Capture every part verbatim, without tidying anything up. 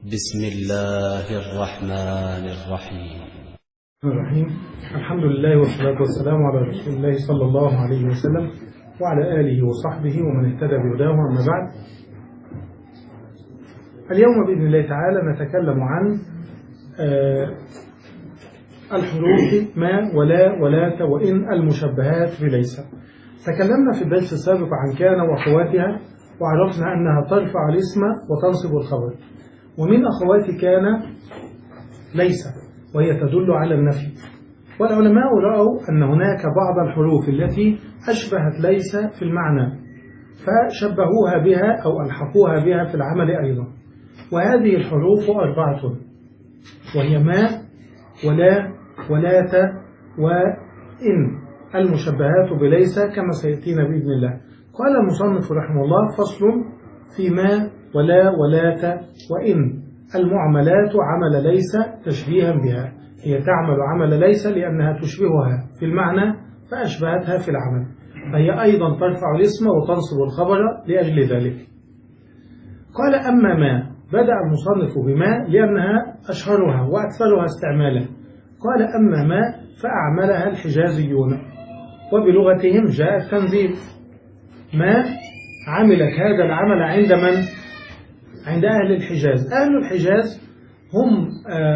بسم الله الرحمن الرحيم الرحيم. الحمد لله والصلاة والسلام على رسول الله صلى الله عليه وسلم وعلى آله وصحبه ومن اهتدى بهداه. أما بعد، اليوم بإذن الله تعالى نتكلم عن الحروف ما ولا ولا وإن المشبهات بليس. تكلمنا في الدرس السابق عن كان وأخواتها، وعرفنا أنها ترفع الاسم وتنصب الخبر، ومن أخوات كان ليس، وهي تدل على النفي. والعلماء رأوا أن هناك بعض الحروف التي أشبهت ليس في المعنى فشبهوها بها أو ألحقوها بها في العمل أيضا، وهذه الحروف أربعة، وهي ما ولا ولات وإن المشبهات بليس كما سيأتينا بإذن الله. قال المصنف رحمه الله: فصل في ما ولا ولات وإن المعملات عمل ليس تشبيها بها. هي تعمل عمل ليس لأنها تشبهها في المعنى فأشبهتها في العمل، فهي أيضا ترفع الاسم وتنصب الخبر لأجل ذلك. قال: أما ما، بدأ المصنف بما لأنها أشهرها وأكثرها استعمالا. قال: أما ما فأعملها الحجازيون، وبلغتهم جاء التنزيل. ما عملت هذا العمل عند من؟ عند أهل الحجاز. أهل الحجاز هم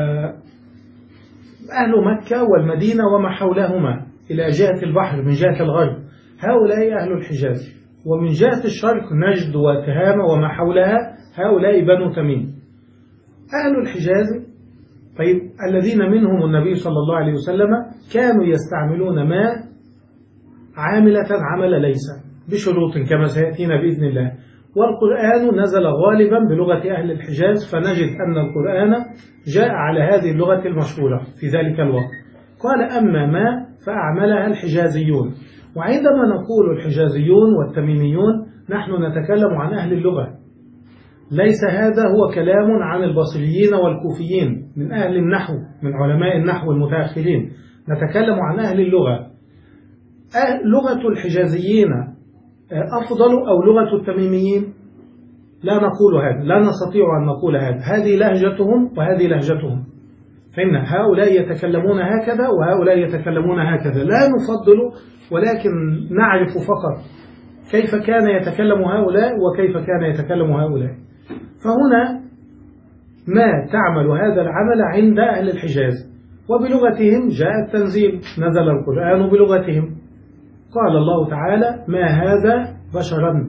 أهل مكة والمدينة وما حولهما إلى جهة البحر من جهة الغرب، هؤلاء أهل الحجاز. ومن جهة الشرق نجد وتهامة وما حولها، هؤلاء بنو تميم. أهل الحجاز طيب الذين منهم النبي صلى الله عليه وسلم كانوا يستعملون ما عاملة عمل ليس بشروط كما سيأتينا بإذن الله. والقرآن نزل غالبا بلغة أهل الحجاز، فنجد أن القرآن جاء على هذه اللغة المشهورة في ذلك الوقت. قال: أما ما فأعملها الحجازيون. وعندما نقول الحجازيون والتميميون نحن نتكلم عن أهل اللغة، ليس هذا هو كلام عن البصريين والكوفيين من أهل النحو، من علماء النحو المتأخرين. نتكلم عن أهل اللغة. لغة الحجازيين أفضل أو لغة التميميين؟ لا نقول هذا، لا نستطيع أن نقول هذا. هذه لهجتهم وهذه لهجتهم، فإن هؤلاء يتكلمون هكذا وهؤلاء يتكلمون هكذا. لا نفضل، ولكن نعرف فقط كيف كان يتكلم هؤلاء وكيف كان يتكلم هؤلاء. فهنا ما تعمل هذا العمل عند أهل الحجاز، وبلغتهم جاء التنزيل، نزل القرآن بلغتهم. قال الله تعالى: ما هذا بشرا.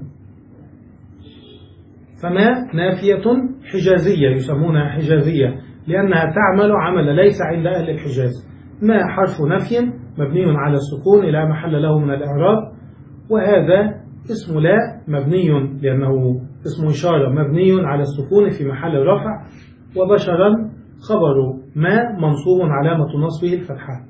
فما نافية حجازية، يسمونها حجازية لأنها تعمل عمل ليس عند أهل الحجاز. ما حرف نفي مبني على السكون لا محل له من الإعراب، وهذا اسم لا مبني لأنه اسم إشارة مبني على السكون في محل رفع، وبشرا خبر ما منصوب علامة نصبه الفتحة.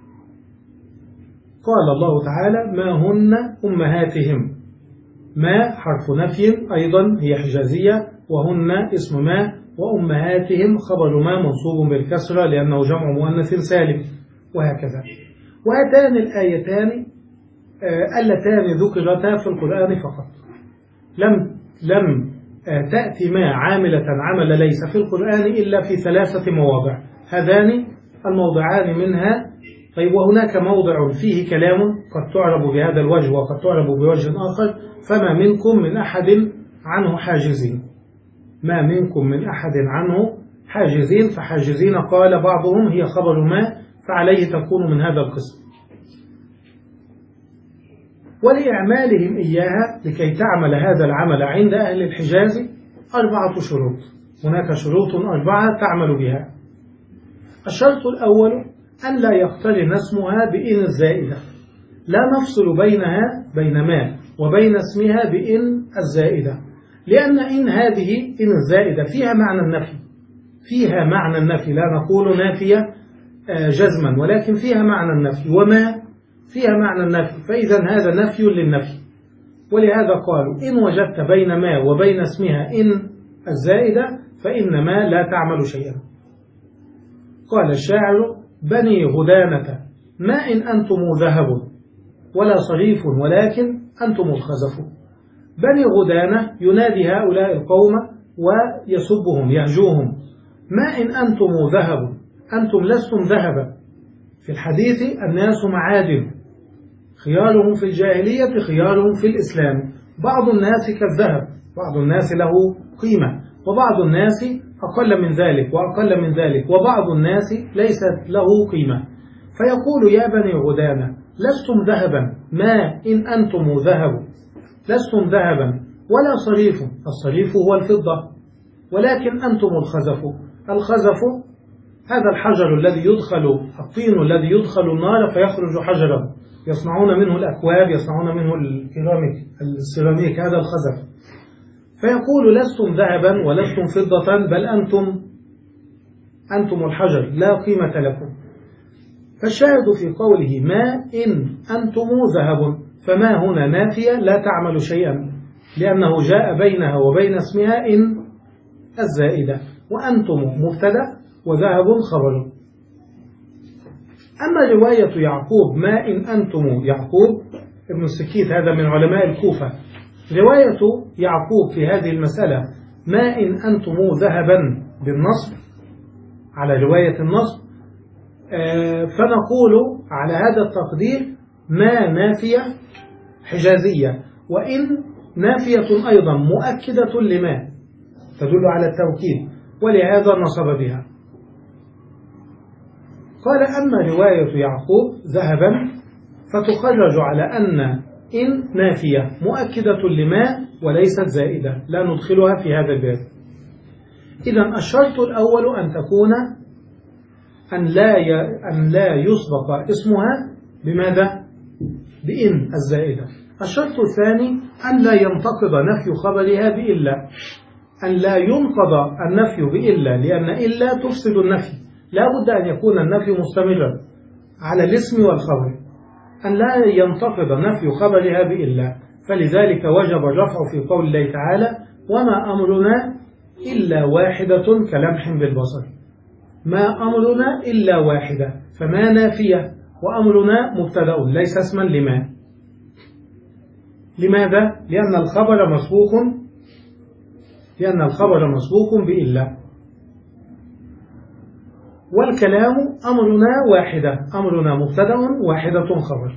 قال الله تعالى: ما هن أمهاتهم. ما حرف نفي أيضا هي حجازية، وهن اسم ما، وأمهاتهم خبر ما منصوب بالكسرة لأنه جمع مؤنث سالم، وهكذا. وهاتان الآيتان اللتان ذكرتا في القرآن فقط، لم لم تأتي ما عاملة عمل ليس في القرآن إلا في ثلاثة مواضع. هذان الموضعان منها. طيب، وهناك موضع فيه كلام قد تعرب بهذا الوجه وقد تعرب بوجه آخر: فما منكم من أحد عنه حاجزين. ما منكم من أحد عنه حاجزين، فحاجزين قال بعضهم هي خبر ما، فعليه تكون من هذا القسم. ولإعمالهم إياها لكي تعمل هذا العمل عند أهل الحجاز أربعة شروط. هناك شروط أربعة تعمل بها. الشرط الأول أن لا يقترن اسمها بإن الزائدة. لا نفصل بينها بين ما وبين اسمها بإن الزائدة، لأن إن هذه إن الزائدة فيها معنى النفي، فيها معنى النفي، لا نقول نافية جزما، ولكن فيها معنى النفي، وما فيها معنى النفي، فإذا هذا نفي للنفي. ولهذا قالوا: إن وجدت بين ما وبين اسمها إن الزائدة فإن ما لا تعمل شيئا. قال الشاعر: بني غدانة ما إن أنتم ذهب ولا صريف ولكن أنتم الخزف. بني غدانة ينادي هؤلاء القوم ويسبهم يهجوهم: ما إن أنتم ذهب، أنتم لستم ذهبا. في الحديث: الناس معادن، خيارهم في الجاهلية خيارهم في الإسلام. بعض الناس كالذهب، بعض الناس له قيمة، وبعض الناس أقل من ذلك وأقل من ذلك، وبعض الناس ليست له قيمة. فيقول: يا بني غدامة لستم ذهبا، ما إن أنتم ذهب، لستم ذهبا ولا صريف، الصريف هو الفضة، ولكن أنتم الخزف. الخزف هذا الحجر الذي يدخل، الطين الذي يدخل النار فيخرج حجرا، يصنعون منه الأكواب، يصنعون منه الكيراميك السيراميك، هذا الخزف. فيقول: لستم ذهبا ولستم فضة، بل أنتم أنتم الحجر، لا قيمة لكم. فالشاهد في قوله: ما إن أنتم ذهب، فما هنا نافية لا تعمل شيئا، لأنه جاء بينها وبين اسمها إن الزائدة، وأنتم مبتدأ وذهب خبر. أما رواية يعقوب: ما إن أنتم، يعقوب ابن السكيت هذا من علماء الكوفة، رواية يعقوب في هذه المسألة: ما إن أنتم ذهبا بالنصب على رواية النصب، فنقول على هذا التقدير: ما نافية حجازية، وإن نافية أيضا مؤكدة لما تدل على التوكيد، ولهذا نصب بها. قال: أما رواية يعقوب ذهبا فتخرج على أن إن نافية مؤكدة لما وليست زائدة، لا ندخلها في هذا الباب. إذن الشرط الأول أن تكون أن لا أن لا يسبق اسمها بماذا؟ بإن الزائدة. الشرط الثاني أن لا ينتقض نفي خبرها بإلا، أن لا ينقض النفي بإلا، لأن إلا تفسد النفي، لا بد أن يكون النفي مستمرا على الاسم والخبر، أن لا ينتقض نفي خبرها بإلا. فلذلك وجب الرفع في قول الله تعالى: وما أمرنا إلا واحدة كلمح بالبصر. ما أمرنا إلا واحدة، فما نافية، وأمرنا مبتدأ ليس اسما لما. لماذا؟ لأن الخبر مسبوق لأن الخبر مسبوق بإلا. والكلام أمرنا واحدة، أمرنا مبتدأ واحدة خبر.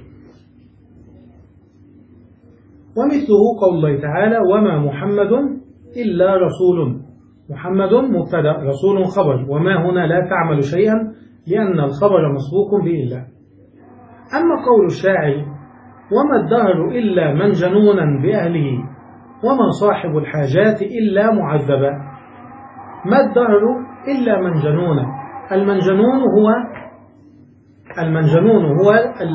ومثله قول الله تعالى: وما محمد إلا رسول. محمد مبتدأ، رسول خبر، وما هنا لا تعمل شيئا لأن الخبر مسبوق بإلا. أما قول الشاعر: وما الدهر إلا من جنونا بأهله، وما صاحب الحاجات إلا معذبا. ما الدهر إلا من جنونا، المنجنون هو المنجنون هو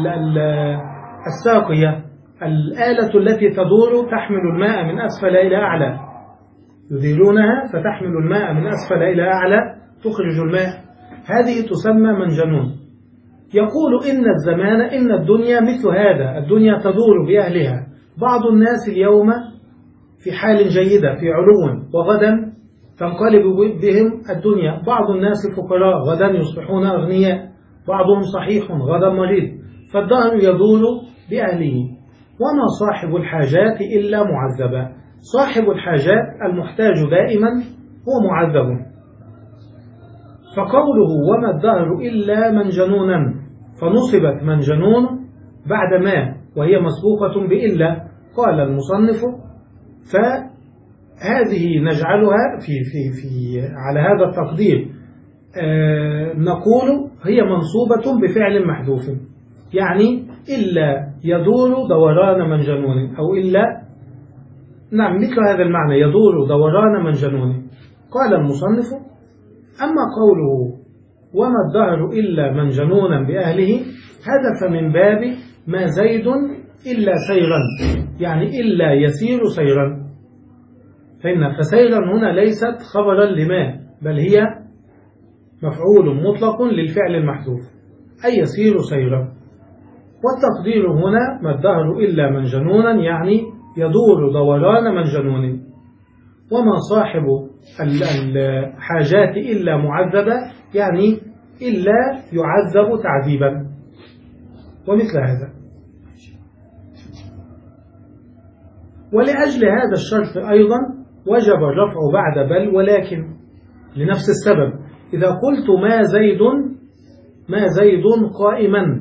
الساقية، الآلة التي تدور تحمل الماء من أسفل إلى أعلى، يديرونها فتحمل الماء من أسفل إلى أعلى تخرج الماء، هذه تسمى منجنون. يقول: إن الزمان، إن الدنيا مثل هذا، الدنيا تدور بأهلها، بعض الناس اليوم في حال جيدة في علو، وغدا تنقلب بهم الدنيا، بعض الناس فقراء غدا يصبحون أغنياء، بعضهم صحيح غدا مريض، فالدهر يدور بأهله. وما صاحب الحاجات إلا معذبا، صاحب الحاجات المحتاج دائما هو معذب. فقوله: وما الدهر إلا منجنونا، فنصبت منجنون بعد ما، وهي مسبوقة بإلا. قال المصنف: فهذه نجعلها في في في على هذا التقدير، آه نقول هي منصوبة بفعل محذوف، يعني إلا يدور دوران منجنون، أو إلا، نعم مثل هذا المعنى، يدور دوران منجنون. قال المصنف: أما قوله: وما الدهر إلا منجنونا بأهله، هذا فمن باب ما زيد إلا سيرا، يعني إلا يسير سيرا. فإن فسيرا هنا ليست خبرا لما، بل هي مفعول مطلق للفعل المحذوف، أي يسير سيرا. والتقدير هنا: ما الدهر إلا منجنونا، يعني يدور دوران منجنون. وما صاحب الحاجات إلا معذبة، يعني إلا يعذب تعذيبا، ومثل هذا. ولأجل هذا الشرط أيضا وجب الرفع بعد بل ولكن لنفس السبب. إذا قلت ما زيد ما زيد قائما،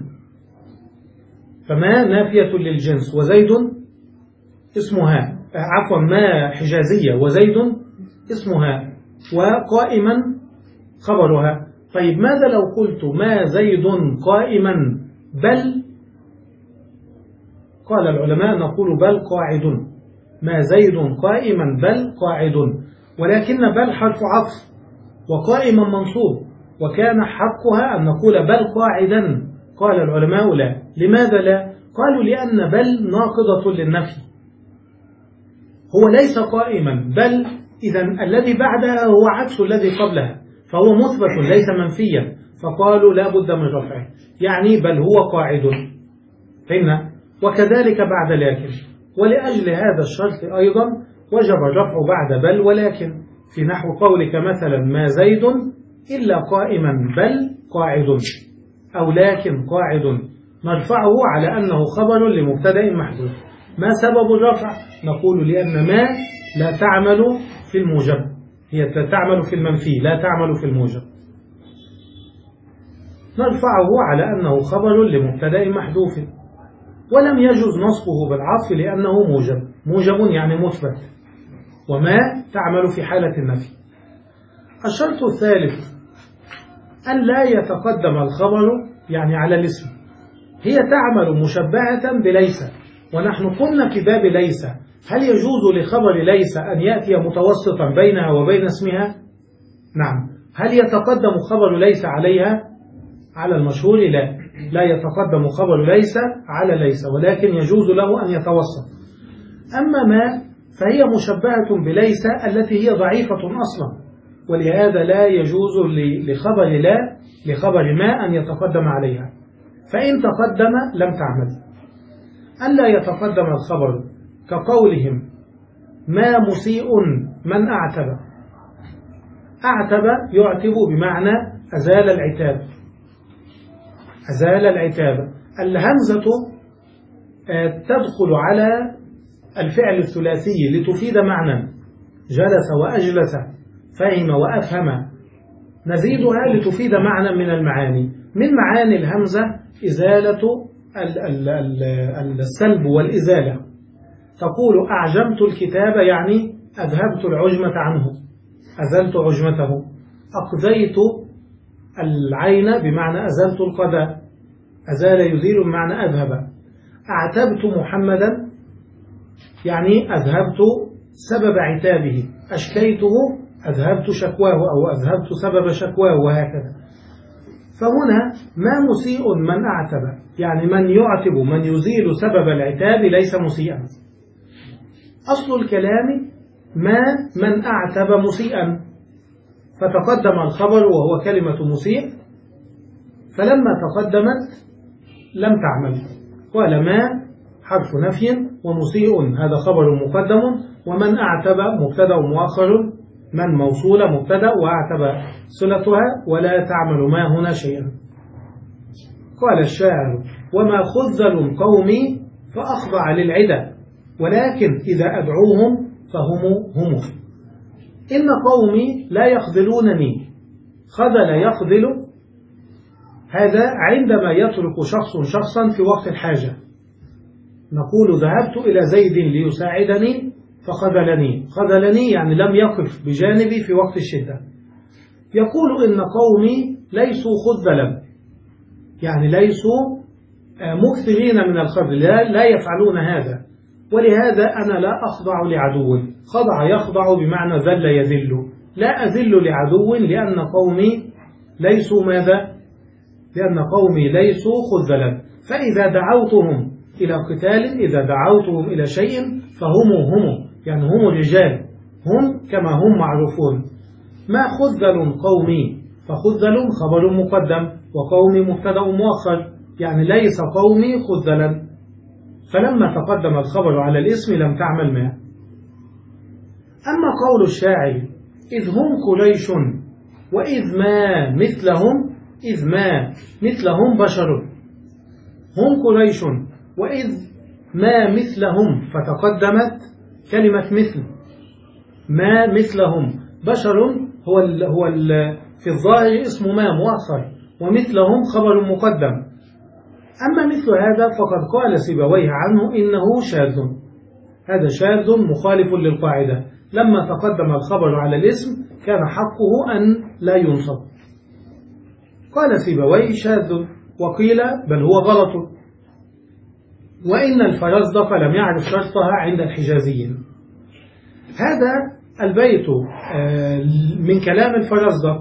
فما نافية للجنس وزيد اسمها، عفوا ما حجازية وزيد اسمها وقائما خبرها. طيب ماذا لو قلت ما زيد قائما بل؟ قال العلماء نقول بل قاعد، ما زيد قائما بل قاعد، ولكن بل حرف عطف وقائما منصوب، وكان حقها أن نقول بل قاعدا. قال العلماء لا. لماذا لا؟ قالوا لأن بل ناقضة للنفي، هو ليس قائما، بل إذا الذي بعدها هو عكس الذي قبلها، فهو مثبت ليس منفيا، فقالوا لا بد من رفعه، يعني بل هو قاعد. فإن وكذلك بعد لكن. ولأجل هذا الشرط أيضا وجب الرفع بعد بل ولكن، في نحو قولك مثلا ما زيد إلا قائما بل قاعد، أو لكن قاعد، نرفعه على أنه خبر لمبتدأ محذوف. ما سبب الرفع؟ نقول لأن ما لا تعمل في الموجب، هي تعمل في المنفي لا تعمل في الموجب، نرفعه على أنه خبر لمبتدأ محذوف. ولم يجوز نصبه بالعطف لأنه موجب، موجب يعني مثبت، وما تعمل في حالة النفي. الشرط الثالث أن لا يتقدم الخبر يعني على الاسم، هي تعمل مشبهة بليس، ونحن قلنا في باب ليس هل يجوز لخبر ليس أن يأتي متوسطا بينها وبين اسمها؟ نعم. هل يتقدم خبر ليس عليها؟ على المشهور لا، لا يتقدم خبر ليس على ليس، ولكن يجوز له أن يتوسط. أما ما فهي مشبهة بليس التي هي ضعيفة أصلا، ولهذا لا يجوز لخبر لا لخبر ما أن يتقدم عليها، فإن تقدم لم تعمل. ألا يتقدم الخبر كقولهم ما مسيء من أعتب، أعتب يعتب بمعنى أزال العتاب، أزال العتاب. الهمزة تدخل على الفعل الثلاثي لتفيد معنى، جلس وأجلس، فهم وأفهم، نزيدها لتفيد معنى من المعاني. من معاني الهمزة إزالة السلب والإزالة، تقول أعجمت الكتاب يعني أذهبت العجمة عنه، أزلت عجمته. أقذيت العين بمعنى أزلت القذى، أزال يزيل بمعنى أذهب. أعتبت محمدا يعني أذهبت سبب عتابه، أشكيته أذهبت شكواه أو أذهبت سبب شكواه، وهكذا. فهنا ما مسيء من أعتب يعني من يعتب من يزيل سبب العتاب ليس مسيئا. أصل الكلام ما من أعتب مسيئا، فتقدم الخبر وهو كلمة مسيء، فلما تقدمت لم تعمل. قال ما حرف نفي ومسيء هذا خبر مقدم، ومن أعتب مبتدأ مؤخر، من موصولة مبتدأ وأعتب صلتها، ولا تعمل ما هنا شيئا. قال الشاعر وما خذل قومي فأخضع للعدى، ولكن إذا أدعوهم فهم هم. إن قومي لا يخذلونني، خذل يخذل، هذا عندما يترك شخص شخصا في وقت الحاجة، نقول ذهبت إلى زيد ليساعدني فخذلني، خذلني يعني لم يقف بجانبي في وقت الشدة. يقول إن قومي ليسوا خذلا، يعني ليسوا مكثرين من الخذل، لا يفعلون هذا، ولهذا أنا لا أخضع لعدو. خضع يخضع بمعنى ذل يذل، لا أذل لعدو لأن قومي ليسوا ماذا؟ لأن قومي ليسوا خذلا. فإذا دعوتهم إلى قتال، إذا دعوتهم إلى شيء فهم هم، يعني هم الرجال، هم كما هم معروفون. ما خذل قومي، فخذل خبر مقدم وقومي مبتدأ مؤخر، يعني ليس قومي خذلا، فلما تقدم الخبر على الاسم لم تعمل ما. أما قول الشاعر إذ هم قريش وإذ ما مثلهم، إذ ما مثلهم بشر، هم قريش وإذ ما مثلهم، فتقدمت كلمة مثل، ما مثلهم. بشر هو ال هو ال في الظاهر اسم ما مؤخر، ومثلهم خبر مقدم. أما مثل هذا فقد قال سيبويه عنه إنه شاذ، هذا شاذ مخالف للقاعدة. لما تقدم الخبر على الاسم كان حقه أن لا ينصب. قال سيبويه شاذ، وقيل بل هو غلط. وإن الفرزدق لم يعرف شرطها عند الحجازيين. هذا البيت من كلام الفرزدق.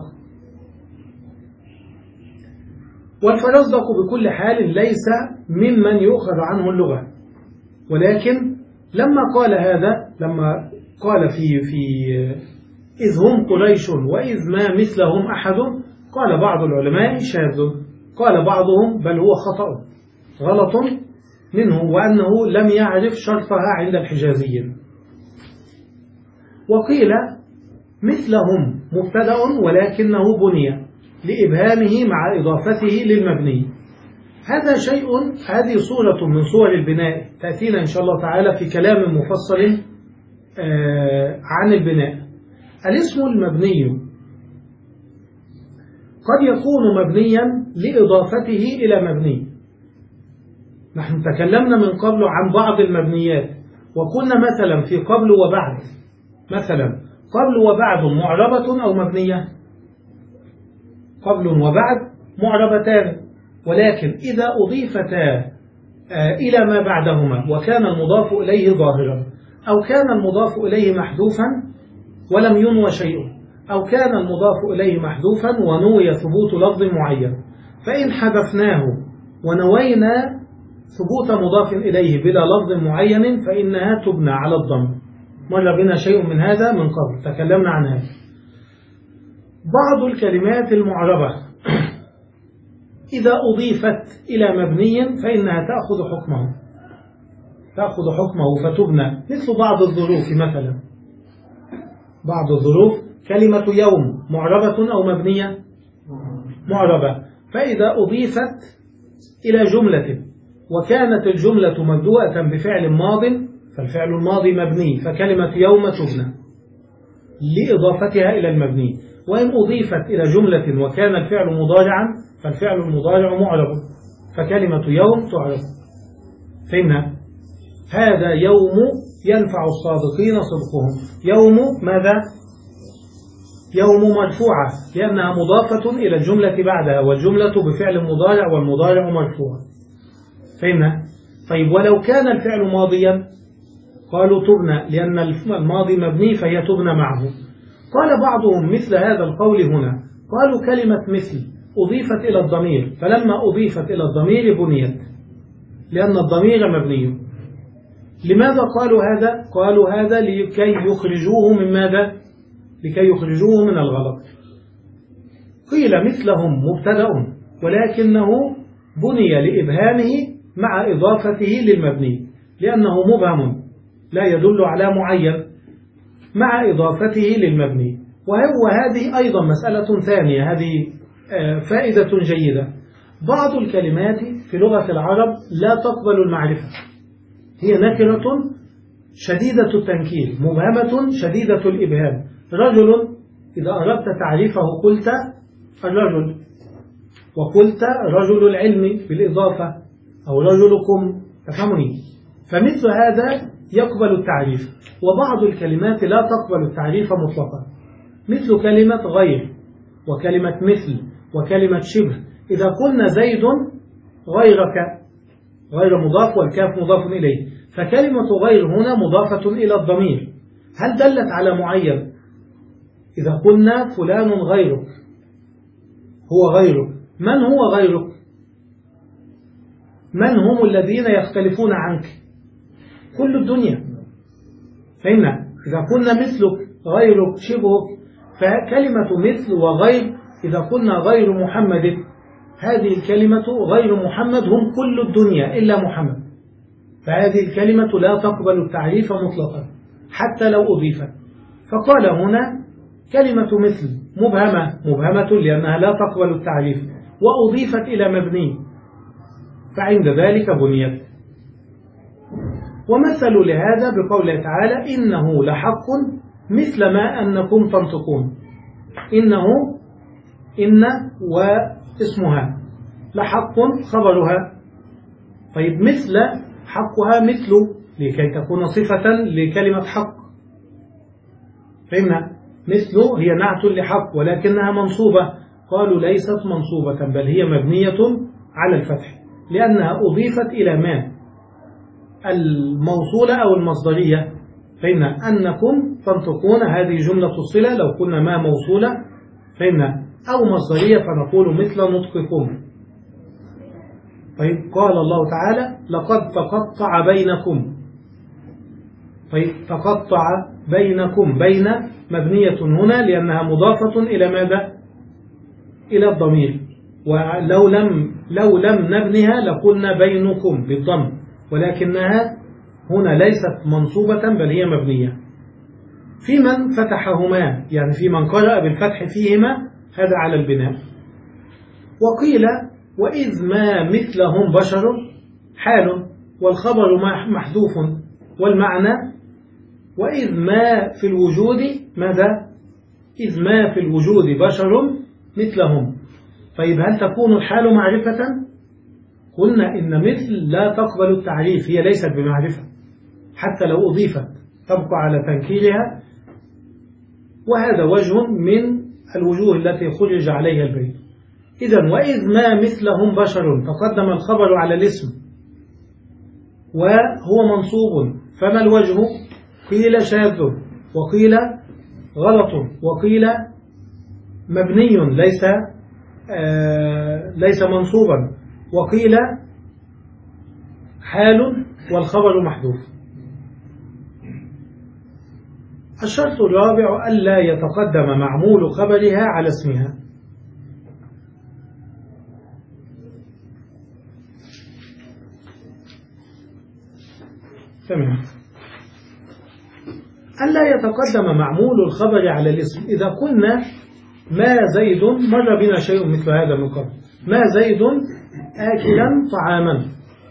والفرزدق بكل حال ليس ممن يؤخذ عنه اللغة، ولكن لما قال هذا، لما قال في في إذ هم قريش وإذ ما مثلهم أحد، قال بعض العلماء شاذ، قال بعضهم بل هو خطأ غلط منه، وأنه لم يعرف شرطها عند الحجازيين. وقيل مثلهم مبتدأ ولكنه بني لإبهامه مع إضافته للمبني. هذا شيء، هذه صورة من صور البناء تأتينا إن شاء الله تعالى في كلام مفصل عن البناء. الاسم المبني قد يكون مبنيا لإضافته إلى مبني. نحن تكلمنا من قبل عن بعض المبنيات، وكنا مثلا في قبل وبعد، مثلا قبل وبعد معربة أو مبنية؟ قبل وبعد معربتان، ولكن إذا أضيفتا إلى ما بعدهما وكان المضاف إليه ظاهرا، أو كان المضاف إليه محذوفا ولم ينوى شيء، أو كان المضاف إليه محذوفا ونوي ثبوت لفظ معين، فإن حذفناه ونوينا ثبوت مضاف إليه بلا لفظ معين فإنها تبنى على الضم. مر بنا شيء من هذا من قبل، تكلمنا عن هذا. بعض الكلمات المعربة إذا أضيفت إلى مبني فإنها تأخذ حكمه تأخذ حكمه فتبنى، مثل بعض الظروف. مثلا بعض الظروف كلمة يوم معربة أو مبنية؟ معربة. فإذا أضيفت إلى جملة وكانت الجملة مبدوءة بفعل ماض فالفعل الماضي مبني، فكلمة يوم تبنى لإضافتها إلى المبني. وإن أضيفت إلى جملة وكان الفعل مضارعا فالفعل المضارع معرب، فكلمة يوم تعرب. فهمنا؟ هذا يوم ينفع الصادقين صدقهم. يوم ماذا؟ يوم مرفوعة لأنها مضافة إلى الجملة بعدها، والجملة بفعل مضارع والمضارع مرفوع. فهمنا؟ طيب ولو كان الفعل ماضيا قالوا تبنى لأن الماضي مبني فهي تبنى معه. قال بعضهم مثل هذا القول هنا، قالوا كلمة مثل أضيفت إلى الضمير، فلما أضيفت إلى الضمير بنيت لأن الضمير مبني. لماذا قالوا هذا؟ قالوا هذا لكي يخرجوه من ماذا؟ لكي يخرجوه من الغلط. قيل مثلهم مبتدأ ولكنه بني لإبهامه مع إضافته للمبني، لأنه مبهم لا يدل على معين مع إضافته للمبني. وهذه أيضا مسألة ثانية، هذه فائدة جيدة. بعض الكلمات في لغة العرب لا تقبل المعرفة، هي نكرة شديدة التنكير مبهمة شديدة الإبهام. رجل إذا أردت تعريفه قلت الرجل، وقلت رجل العلم بالإضافة أو رجلكم، تفهمني؟ فمثل هذا يقبل التعريف. وبعض الكلمات لا تقبل التعريف مطلقا، مثل كلمة غير وكلمة مثل وكلمة شبه. إذا قلنا زيد غيرك، غير مضاف والكاف مضاف إليه، فكلمة غير هنا مضافة إلى الضمير، هل دلت على معين؟ إذا قلنا فلان غيرك، هو غيرك، من هو غيرك؟ من هم الذين يختلفون عنك؟ كل الدنيا. فهمنا؟ إذا قلنا مثلك غيرك شبهك، فكلمة مثل وغير إذا قلنا غير محمد، هذه الكلمة غير محمد هم كل الدنيا إلا محمد، فهذه الكلمة لا تقبل التعريف مطلقا حتى لو أضيفت. فقال هنا كلمة مثل مبهمة مبهمة لأنها لا تقبل التعريف، وأضيفت إلى مبني، فعند ذلك بنيت. ومثلوا لهذا بقوله تعالى إنه لحق مثل ما أنكم تنطقون. إنه إن واسمها لحق خبرها. طيب مثل حقها مثل لكي تكون صفة لكلمة حق. فهمنا؟ مثل هي نعت لحق ولكنها منصوبة. قالوا ليست منصوبة بل هي مبنية على الفتح لأنها أضيفت إلى ما الموصولة أو المصدرية. فهمنا؟ أنكم تنطقون هذه جملة الصلة لو كنا ما موصولة. فهمنا؟ أو مصدرية فنقول مثل نطقكم. طيب قال الله تعالى لقد تقطع بينكم. طيب تقطع بينكم، بين مبنية هنا لأنها مضافة إلى ماذا؟ إلى الضمير. ولو لم لو لم نبنها لقلنا بينكم بالضم، ولكنها هنا ليست منصوبة بل هي مبنية. في من فتحهما يعني في من قرأ بالفتح فيهما هذا على البناء. وقيل وإذ ما مثلهم بشر حال والخبر محذوف والمعنى وإذ ما في الوجود ماذا؟ إذ ما في الوجود بشر مثلهم. طيب هل تكون الحال معرفة؟ قلنا إن مثل لا تقبل التعريف، هي ليست بمعرفة حتى لو أضيفت تبقى على تنكيرها. وهذا وجه من الوجوه التي خرج عليها البيت. إذن وإذ ما مثلهم بشر تقدم الخبر على الاسم وهو منصوب، فما الوجه؟ قيل شاذ وقيل غلط وقيل مبني ليس آه ليس منصوبا وقيل حال والخبر محذوف. الشرط الرابع ألا يتقدم معمول خبرها على اسمها. تمام. ألا يتقدم معمول الخبر على الاسم. إذا قلنا ما زيد، مر بنا شيء مثل هذا من قبل، ما زيد آكلا طعاما،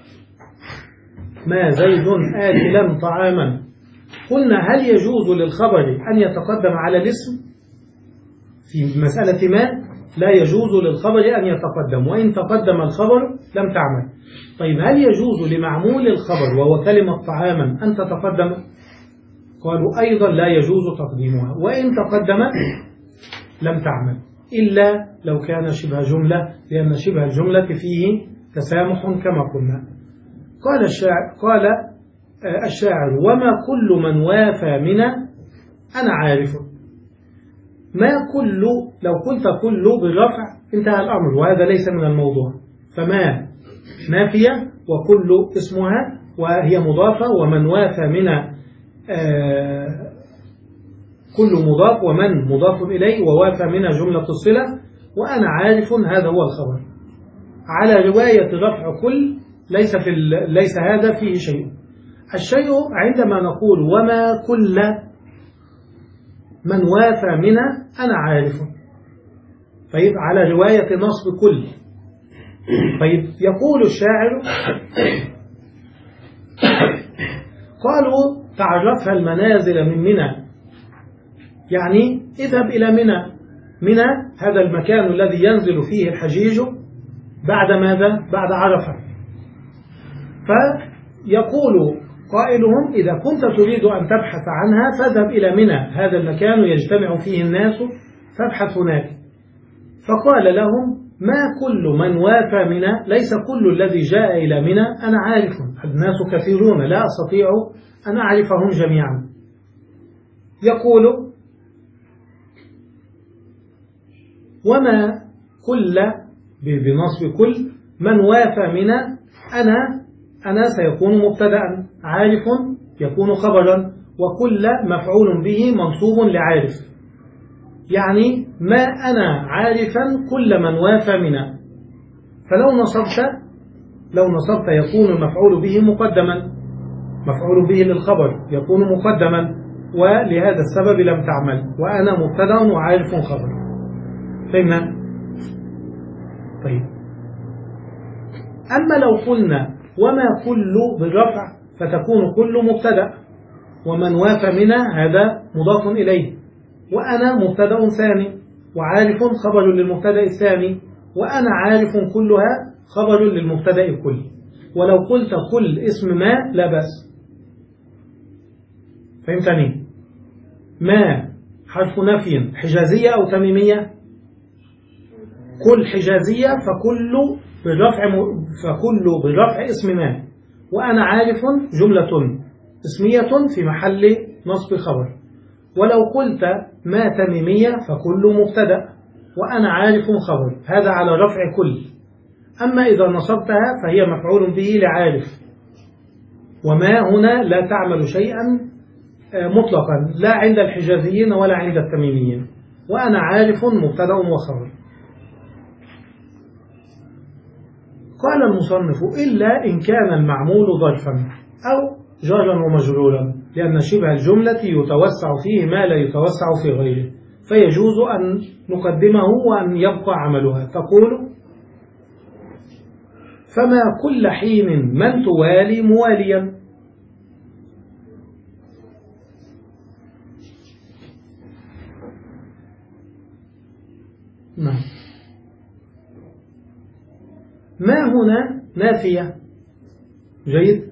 ما زيد آكلا طعاما، قلنا هل يجوز للخبر أن يتقدم على الاسم؟ في مسألة ما لا يجوز للخبر أن يتقدم، وإن تقدم الخبر لم تعمل. طيب هل يجوز لمعمول الخبر وهو كلمة طعاما أن تتقدم؟ قالوا أيضا لا يجوز تقديمها، وإن تقدمت لم تعمل إلا لو كان شبه جملة، لأن شبه الجملة فيه تسامح كما قلنا. قال الشاعر, قال الشاعر وما كل من وافى من أنا عارف. ما كل لو قلت كل بالرفع انتهى الأمر وهذا ليس من الموضوع. فما نافية وكل اسمها وهي مضافة، ومن وافى من آه كل مضاف ومن مضاف إليه، ووافى من جملة الصلة، وأنا عارف هذا هو الخبر. على رواية رفع كل ليس في ليس هذا فيه شيء. الشيء عندما نقول وما كل من وافى من أنا عارف. طيب على رواية نصب كل. طيب يقول الشاعر قالوا تعرفها المنازل من منى، يعني اذهب إلى منى. منى هذا المكان الذي ينزل فيه الحجيج بعد ماذا؟ بعد عرفة. فيقول قائلهم إذا كنت تريد أن تبحث عنها فاذهب إلى منى، هذا المكان يجتمع فيه الناس فابحث هناك. فقال لهم ما كل من وافى منى، ليس كل الذي جاء إلى منى أنا عارف، الناس كثيرون لا أستطيع أن أعرفهم جميعا. يقول وما كل بنصب كل من وافى من أنا أنا سيكون مبتدأ، عارف يكون خبرا، وكل مفعول به منصوب لعارف، يعني ما أنا عارفا كل من وافى من. فلو نصبت لو نصبت يكون المفعول به مقدما، مفعول به للخبر يكون مقدما، ولهذا السبب لم تعمل، وأنا مبتدأ وعارف خبر. فهمنا؟ طيب أما لو قلنا وما كل بالرفع فتكون كل مبتدأ، ومن وافى منها هذا مضاف إليه، وأنا مبتدأ ثاني، وعارف خبر للمبتدأ الثاني، وأنا عارف كلها خبر للمبتدأ الكل. ولو قلت كل اسم ما لا بأس. فهمتني؟ ما حرف نفي حجازية أو تميمية؟ كل حجازية، فكل بالرفع فكل بالرفع اسم ما، وأنا عارف جملة اسمية في محل نصب خبر. ولو قلت ما تميمية فكل مبتدأ وأنا عارف خبر، هذا على رفع كل. أما إذا نصبتها فهي مفعول به لعارف، وما هنا لا تعمل شيئا مطلقا لا عند الحجازيين ولا عند التميميين، وأنا عارف مبتدأ وخبر. قال المصنف إلا إن كان المعمول ظرفا أو جارا ومجرورا، لأن شبه الجملة يتوسع فيه ما لا يتوسع في غيره، فيجوز أن نقدمه وأن يبقى عملها. تقول فما كل حين من توالي مواليا. نعم. ما هنا نافية، جيد،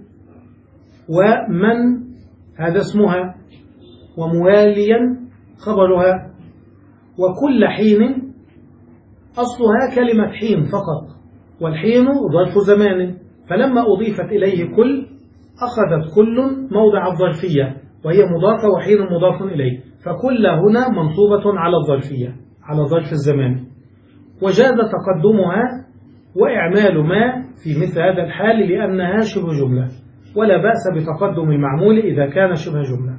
ومن هذا اسمها، ومواليا خبرها، وكل حين أصلها كلمة حين فقط، والحين ظرف زمان، فلما أضيفت إليه كل أخذت كل موضع الظرفية وهي مضافة وحين مضاف إليه، فكل هنا منصوبة على الظرفية على ظرف الزمان، وجاز تقدمها وإعمال ما في مثل هذا الحال لأنها شبه جملة، ولا بأس بتقدم المعمول إذا كان شبه جملة.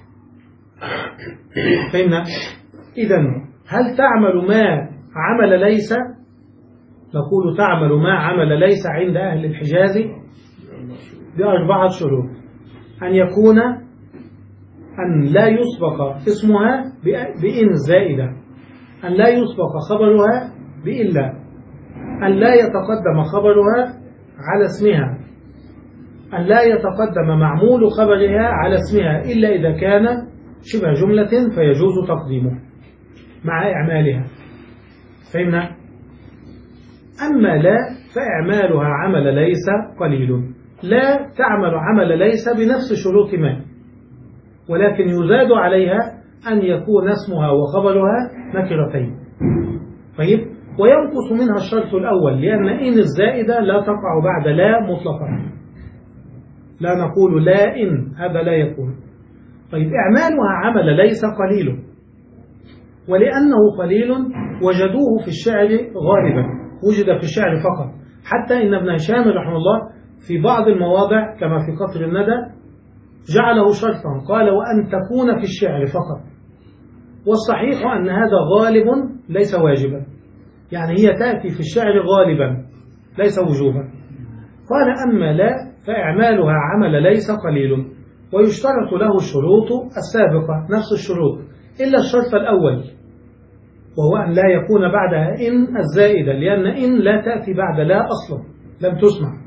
فهمنا؟ إذن هل تعمل ما عمل ليس؟ نقول تعمل ما عمل ليس عند أهل الحجاز بأربعة شروط: أن يكون أن لا يسبق اسمها بإن الزائدة، أن لا يسبق خبرها بإلا، أن لا يتقدم خبرها على اسمها، أن لا يتقدم معمول خبرها على اسمها إلا إذا كان شبه جملة فيجوز تقديمه مع إعمالها. فهمنا؟ أما لا فإعمالها عمل ليس قليل. لا تعمل عمل ليس بنفس شروط ما، ولكن يزاد عليها أن يكون اسمها وخبرها نكرتين. طيب، وينقص منها الشرط الأول، لأن إن الزائدة لا تقع بعد لا مطلقا، لا نقول لا إن، هذا لا يكون. طيب، إعمالها عمل ليس قليل، ولأنه قليل وجدوه في الشعر غالبا، وجد في الشعر فقط، حتى إن ابن هشام رحمه الله في بعض المواضع كما في قطر الندى جعله شرطا، قال وأن تكون في الشعر فقط. والصحيح أن هذا غالب ليس واجبا، يعني هي تأتي في الشعر غالبا ليس وجوبا. قال أما لا فإعمالها عمل ليس قليل، ويشترط له الشروط السابقة نفس الشروط إلا الشرط الأول، وهو أن لا يكون بعدها إن الزائدة، لأن إن لا تأتي بعد لا أصلا، لم تسمع.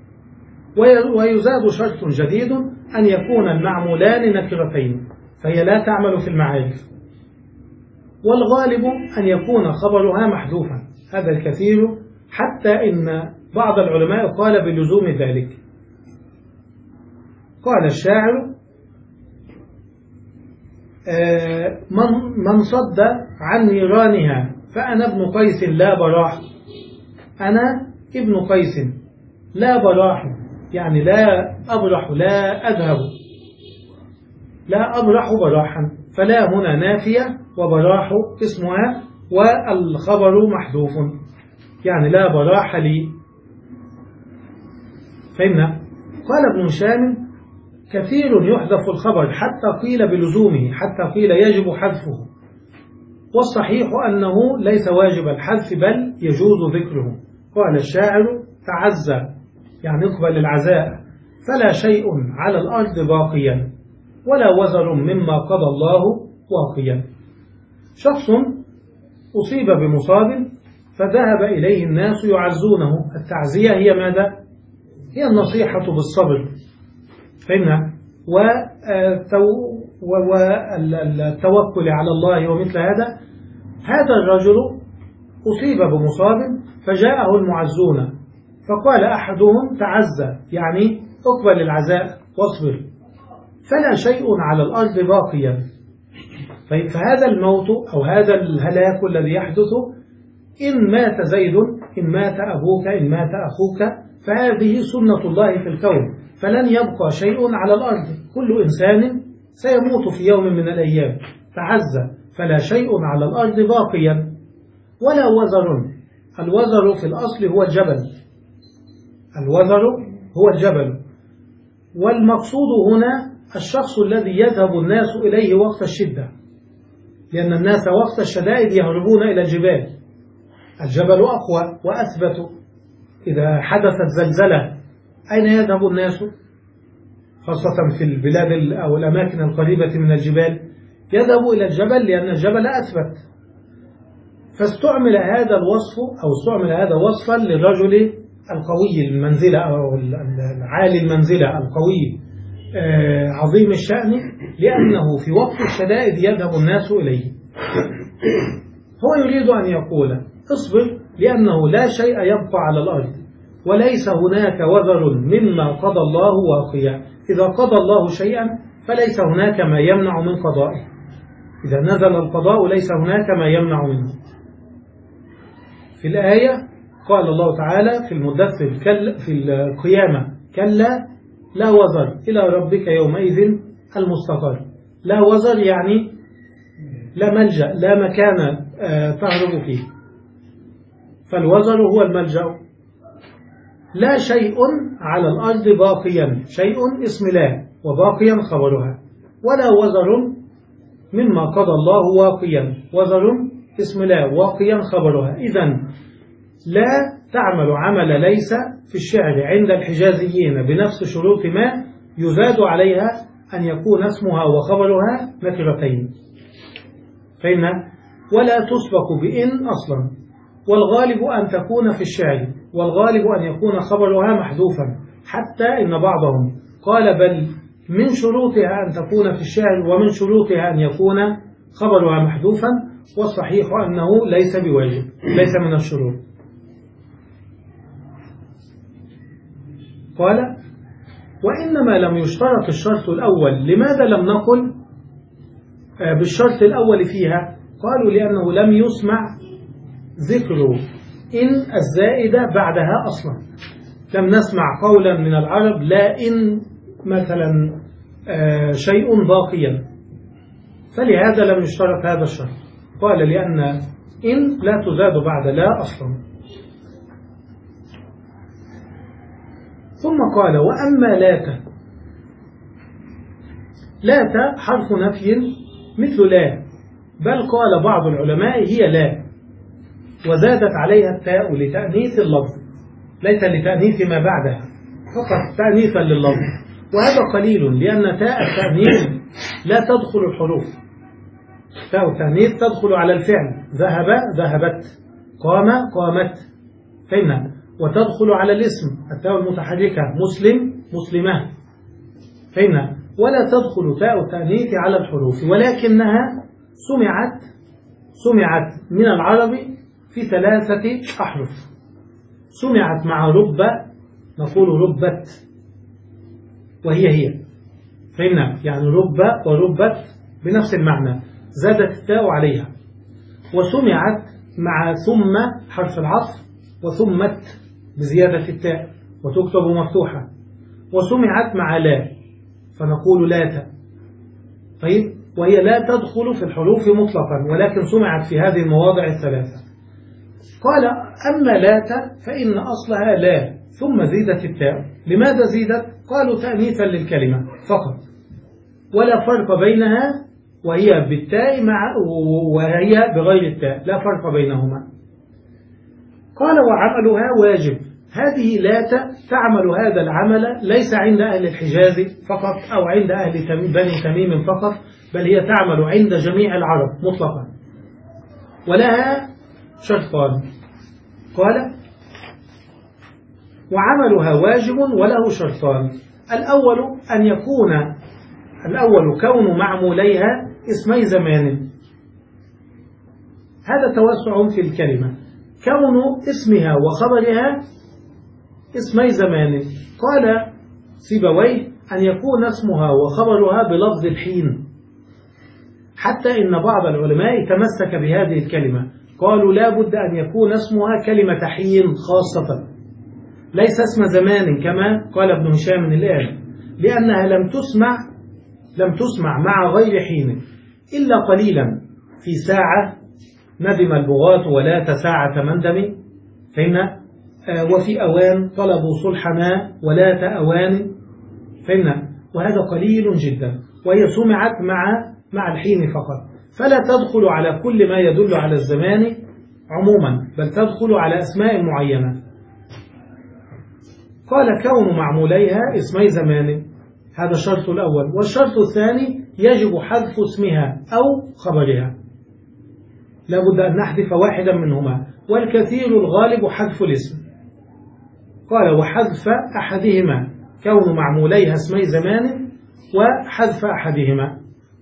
ويزاد شرط جديد أن يكون المعمولان نكرتين، فهي لا تعمل في المعارف. والغالب أن يكون خبرها محذوفا، هذا الكثير، حتى إن بعض العلماء قال بلزوم ذلك. قال الشاعر من صد عن نيرانها فأنا ابن قيس لا براح. أنا ابن قيس لا براح، يعني لا أبرح لا أذهب، لا أبرح براحا، فلا هنا نافية وبراح اسمها والخبر محذوف، يعني لا براح لي. فهمنا؟ قال ابن هشام كثير يحذف الخبر حتى قيل بلزومه، حتى قيل يجب حذفه، والصحيح أنه ليس واجب الحذف بل يجوز ذكره. قال الشاعر تعزى، يعني اقبل العزاء، فلا شيء على الأرض باقيا ولا وزر مما قضى الله واقيا. شخص أصيب بمصاب فذهب إليه الناس يعزونه. التعزية هي ماذا؟ هي النصيحة بالصبر. فهمنا؟ والتوكل على الله ومثل هذا. هذا الرجل أصيب بمصاب فجاءه المعزون فقال أحدهم تعزى، يعني اقبل العزاء واصبر، فلا شيء على الأرض باقيا. طيب فهذا الموت أو هذا الهلاك الذي يحدث، إن مات زيد، إن مات أبوك، إن مات أخوك، فهذه سنة الله في الكون، فلن يبقى شيء على الأرض، كل إنسان سيموت في يوم من الأيام. تعزى فلا شيء على الأرض باقيا ولا وزر. الوزر في الأصل هو الجبل، الوزر هو الجبل، والمقصود هنا الشخص الذي يذهب الناس إليه وقت الشدة، لأن الناس وقت الشدائد يهربون إلى الجبال. الجبل أقوى وأثبت. إذا حدثت زلزلة أين يذهب الناس؟ خاصة في البلاد أو الأماكن القريبة من الجبال، يذهب إلى الجبل لأن الجبل أثبت. فاستعمل هذا الوصف أو استعمل هذا وصفا للرجل القوي المنزلة أو العالي المنزلة القوي عظيم الشأن، لأنه في وقت الشدائد يذهب الناس إليه. هو يريد أن يقول اصبر، لأنه لا شيء يبقى على الأرض، وليس هناك وزر مما قضى الله واقيا. إذا قضى الله شيئا فليس هناك ما يمنع من قضائه، إذا نزل القضاء ليس هناك ما يمنع منه. في الآية قال الله تعالى في المدثر في القيامة كلا لا وزر إلى ربك يومئذ المستقر. لا وزر يعني لا ملجأ، لا مكان تهرب فيه، فالوزر هو الملجأ. لا شيء على الأرض باقيا، شيء اسم لا وباقيا خبرها، ولا وزر مما قضى الله واقيا، وزر اسم لا واقيا خبرها. إذن لا تعمل عمل ليس في الشعر عند الحجازيين بنفس شروط ما يزاد عليها أن يكون اسمها وخبرها نكرتين، فإن ولا تسبق بإن أصلا، والغالب أن تكون في الشعر، والغالب أن يكون خبرها محذوفا، حتى إن بعضهم قال بل من شروطها أن تكون في الشعر ومن شروطها أن يكون خبرها محذوفا، والصحيح أنه ليس بواجب، ليس من الشروط. قال وإنما لم يشترط الشرط الأول. لماذا لم نقل بالشرط الأول فيها؟ قالوا لأنه لم يسمع ذكر إن الزائدة بعدها أصلا، لم نسمع قولا من العرب لا إن مثلا شيء باقيا، فلهذا لم يشترط هذا الشرط. قال لأن إن لا تزاد بعد لا أصلا. ثم قال وأما لات، لات حرف نفي مثل لا، بل قال بعض العلماء هي لا وزادت عليها التاء لتأنيث اللفظ، ليس لتأنيث ما بعدها، فقط تأنيثا لللفظ، وهذا قليل لأن تاء التأنيث لا تدخل الحروف. تاء التأنيث تدخل على الفعل، ذهب ذهبت، قام قامت، فهمنا، وتدخل على الاسم التاء المتحركة مسلم مسلمة، فهمنا، ولا تدخل تاء التأنيث على الحروف، ولكنها سمعت سمعت من العرب في ثلاثة أحرف. سمعت مع رب، نقول ربت وهي هي، فهمنا، يعني رب وربت بنفس المعنى، زادت التاء عليها. وسمعت مع ثم حرف العطف وثمت بزيادة التاء وتكتب مفتوحة. وسمعت مع لا فنقول لات، طيب، وهي لا تدخل في الحروف مطلقا، ولكن سمعت في هذه المواضع الثلاثة. قال أما لات فإن أصلها لا ثم زيدت التاء. لماذا زيدت؟ قالوا تأنيثا للكلمة فقط، ولا فرق بينها وهي بالتاء مع وهي بغير التاء، لا فرق بينهما. قال وعملها واجب. هذه لات تعمل هذا العمل ليس عند أهل الحجاز فقط أو عند أهل بني تميم فقط، بل هي تعمل عند جميع العرب مطلقا، ولها شرطان. قال وعملها واجب وله شرطان. الأول أن يكون الأول كون معموليها اسمي زمان، هذا توسع في الكلمة. كون اسمها وخبرها اسمي زمان، قال سيبويه أن يكون اسمها وخبرها بلفظ الحين، حتى إن بعض العلماء تمسك بهذه الكلمة، قالوا لا بد أن يكون اسمها كلمة حين خاصة، ليس اسم زمان كما قال ابن هشام الآن، لأنها لم تسمع لم تسمع مع غير حين إلا قليلا، في ساعة ندم البغاة ولا تساعة مندم، فهمنا؟ آه وفي أوان طلبوا صلحنا ولا تأوان، فهمنا؟ وهذا قليل جدا، وهي سمعت مع مع الحين فقط، فلا تدخل على كل ما يدل على الزمان عموما، بل تدخل على أسماء معينة. قال كون معموليها اسمي زمان، هذا الشرط الأول. والشرط الثاني يجب حذف اسمها أو خبرها، لا بد أن نحذف واحدا منهما، والكثير الغالب حذف الاسم. قال وحذف أحدهما، كون معموليها اسمي زمان وحذف أحدهما.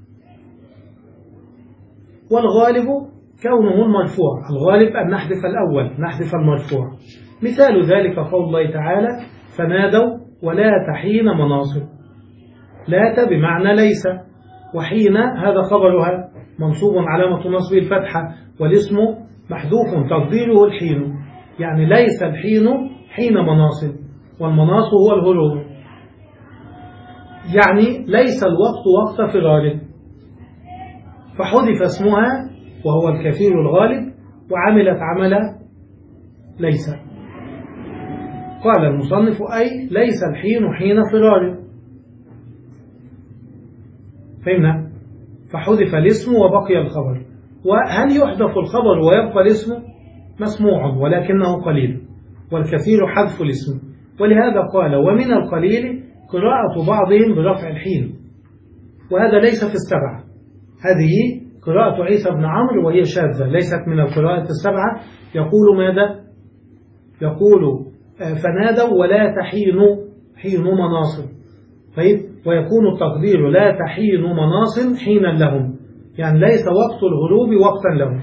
والغالب كونه المرفوع، الغالب أن نحذف الأول، نحذف المرفوع. مثال ذلك قول الله تعالى فنادوا ولا تحين مناصب، لا بمعنى ليس، وحين هذا خبرها منصوب علامة نصبه الفتحة، والاسم محذوف تقديره الحين، يعني ليس الحين حين مناصب، والمناص هو الغروب، يعني ليس الوقت وقت فرار، فحذف اسمها وهو الكثير الغالب وعملت عمل ليس. قال المصنف أي ليس الحين حين فرار، فهمنا؟ فحذف الاسم وبقي الخبر. وهل يحذف الخبر ويبقى الاسم؟ مسموع ولكنه قليل، والكثير حذف الاسم. ولهذا قال ومن القليل قراءة بعضهم برفع الحين، وهذا ليس في السبعة، هذه قراءة عيسى بن عمرو وهي شاذة، ليست من القراءة السبعة. يقول ماذا؟ يقول فنادوا ولا تحين حين مناصب، طيب، ويكون التقدير لا تحين مناصب حينا لهم، يعني ليس وقت الغروب وقتا لهم.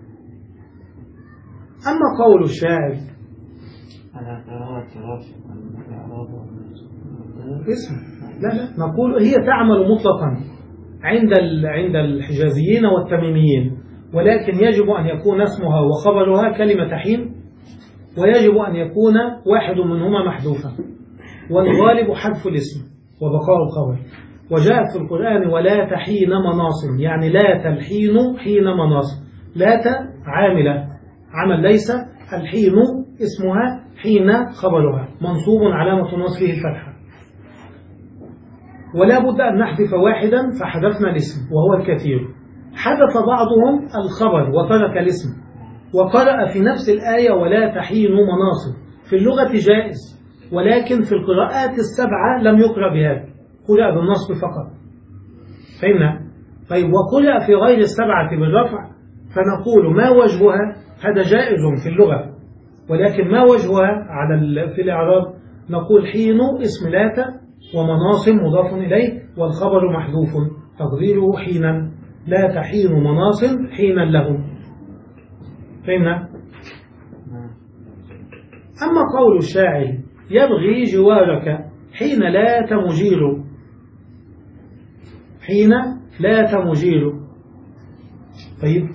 أما قول الشاعر على قراءة رافع الإعراب اسم، لا لا نقول هي تعمل مطلقا عند عند الحجازيين والتميميين، ولكن يجب أن يكون اسمها وخبرها كلمة حين، ويجب أن يكون واحد منهما محذوفا، والغالب حذف الاسم وبقاء الخبر. وجاءت في القرآن ولا تحين مناصب، يعني لا تلحين حين مناصب، لا عاملة عمل ليس، الحين اسمها حين خبرها منصوب علامة نصبه الفتحة. ولا بد أن نحذف واحدا، فحذفنا الاسم وهو الكثير. حذف بعضهم الخبر وترك الاسم، وقرأ في نفس الآية ولا تحين مناصب، في اللغة جائز، ولكن في القراءات السبعة لم يقرأ بهذا، قرأ بالنصب فقط، فهمنا؟ طيب، وقرأ في غير السبعة بالرفع، فنقول ما وجهها؟ هذا جائز في اللغة، ولكن ما وجهها على في الإعراب؟ نقول حين اسم لات ومناصب مضاف إليه، والخبر محذوف تقديره حينا، لا تحين مناصب حينا لهم، فهمنا؟ أما قول الشاعر يبغي جوارك حين لا تمجير، حين لا تمجير، طيب،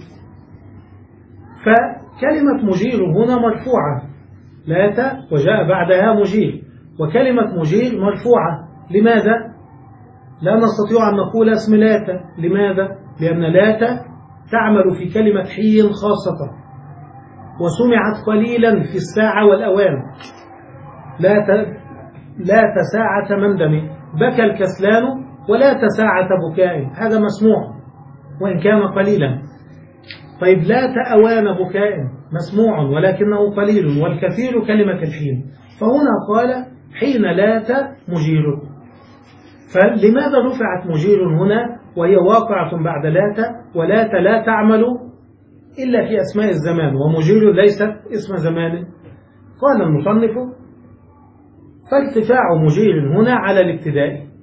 فكلمة مجير هنا مرفوعة، لات وجاء بعدها مجير، وكلمة مجير مرفوعة، لماذا؟ لا نستطيع أن نقول اسم لات، لماذا؟ لأن لات تعمل في كلمة حين خاصة، وسمعت قليلا في الساعة والأوان، لا لا تساعة مندم، بكى الكسلان ولا تساعة بكاء، هذا مسموع وإن كان قليلا. طيب، لا تأوان بكاء مسموع ولكنه قليل، والكثير كلمة الحين، فهنا قال حين لات مجير. فلماذا رفعت مجير هنا وهي واقعة بعد لات؟ ولات لا تعمل إلا في أسماء الزمان، ومجير ليست اسم زمان. قال المصنف فارتفاع مجير هنا على الابتداء،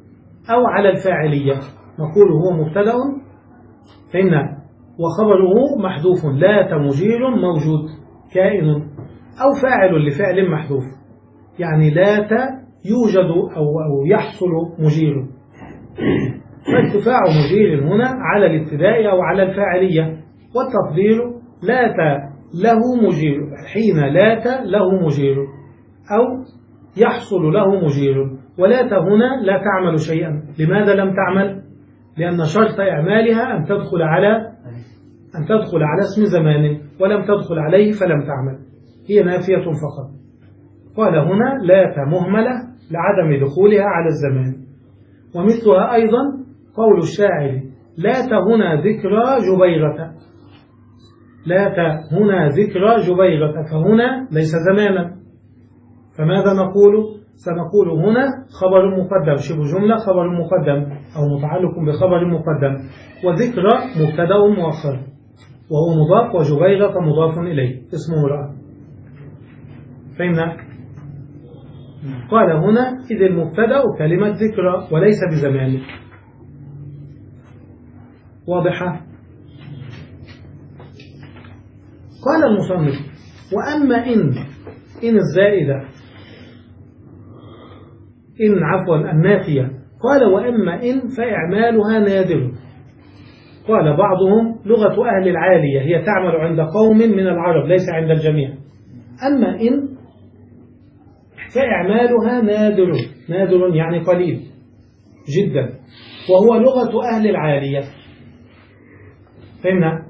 أو على الفاعلية. نقول هو مبتدأ فإن وخبره محذوف لات مجير موجود كائن، أو فاعل لفعل محذوف، يعني لات يوجد أو, أو يحصل مجير. فارتفاع مجير هنا على الابتداء أو على الفاعلية، والتقدير لات له مجير، حين لات له مجير أو يحصل له مجير. ولات هنا لا تعمل شيئا. لماذا لم تعمل؟ لأن شرط إعمالها أن تدخل على أن تدخل على اسم زمان، ولم تدخل عليه فلم تعمل، هي نافية فقط. قال هنا لات مهملة لعدم دخولها على الزمان. ومثلها أيضا قول الشاعر لات هنا ذكرى جبيرة، لات هنا ذكرى جبيرة، فهنا ليس زمانا. فماذا نقول؟ سنقول هنا خبر مقدم، شبه جملة خبر مقدم أو متعلق بخبر مقدم، وذكرى مبتدأ مؤخر وهو مضاف، وجبيرة مضاف إليه اسم امرأة. فهمنا؟ قال هنا إذ المبتدأ كلمة ذكرى وليس بزمان. واضحة؟ قال المصنف وأما إن إن الزائدة إن عفوا النافية، قال وأما إن فإعمالها نادر. قال بعضهم لغة أهل العالية هي تعمل عند قوم من العرب ليس عند الجميع. أما إن فإعمالها نادر، نادر يعني قليل جدا، وهو لغة أهل العالية. فهمنا؟